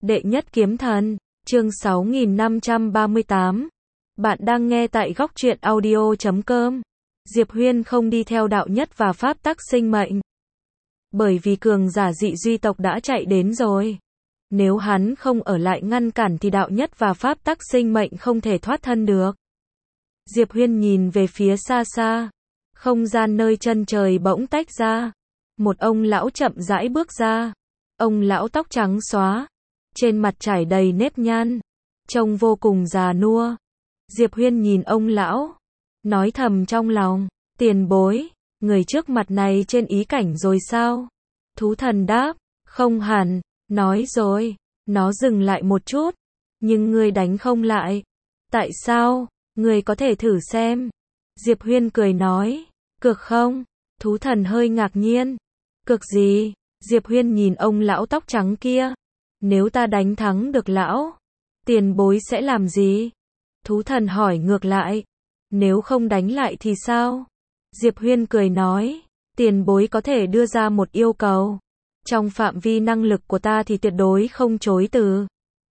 Đệ nhất kiếm thần, chương 6538. Bạn đang nghe tại góc truyện audio.com. Diệp Huyên không đi theo đạo nhất và pháp tắc sinh mệnh. Bởi vì cường giả dị duy tộc đã chạy đến rồi. Nếu hắn không ở lại ngăn cản thì đạo nhất và pháp tắc sinh mệnh không thể thoát thân được. Diệp Huyên nhìn về phía xa xa. Không gian nơi chân trời bỗng tách ra. Một ông lão chậm rãi bước ra. Ông lão tóc trắng xóa. Trên mặt trải đầy nếp nhăn. Trông vô cùng già nua. Diệp Huyên nhìn ông lão. Nói thầm trong lòng. Tiền bối. Người trước mặt này trên ý cảnh rồi sao? Thú thần đáp. Không hẳn. Nói rồi. Nó dừng lại một chút. Nhưng ngươi đánh không lại. Tại sao? Ngươi có thể thử xem. Diệp Huyên cười nói. Cược không? Thú thần hơi ngạc nhiên. Cược gì? Diệp Huyên nhìn ông lão tóc trắng kia. Nếu ta đánh thắng được lão, tiền bối sẽ làm gì? Thú thần hỏi ngược lại. Nếu không đánh lại thì sao? Diệp Huyên cười nói. Tiền bối có thể đưa ra một yêu cầu. Trong phạm vi năng lực của ta thì tuyệt đối không chối từ.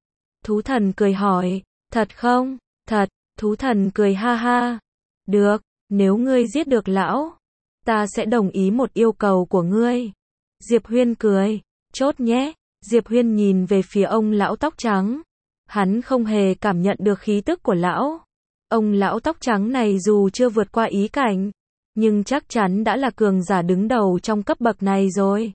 Thú thần cười hỏi. Thật không? Thật. Thú thần cười ha ha. Được, nếu ngươi giết được lão, ta sẽ đồng ý một yêu cầu của ngươi. Diệp Huyên cười. Chốt nhé. Diệp Huyên nhìn về phía ông lão tóc trắng. Hắn không hề cảm nhận được khí tức của lão. Ông lão tóc trắng này dù chưa vượt qua ý cảnh, nhưng chắc chắn đã là cường giả đứng đầu trong cấp bậc này rồi.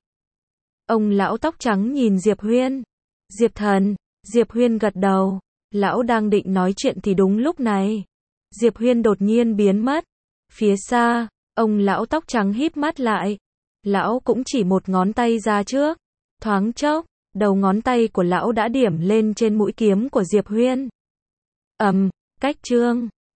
Ông lão tóc trắng nhìn Diệp Huyên. Diệp thần. Diệp Huyên gật đầu. Lão đang định nói chuyện thì đúng lúc này, Diệp Huyên đột nhiên biến mất. Phía xa, ông lão tóc trắng híp mắt lại. Lão cũng chỉ một ngón tay ra trước. Thoáng chốc, đầu ngón tay của lão đã điểm lên trên mũi kiếm của Diệp Huyên. Cách chương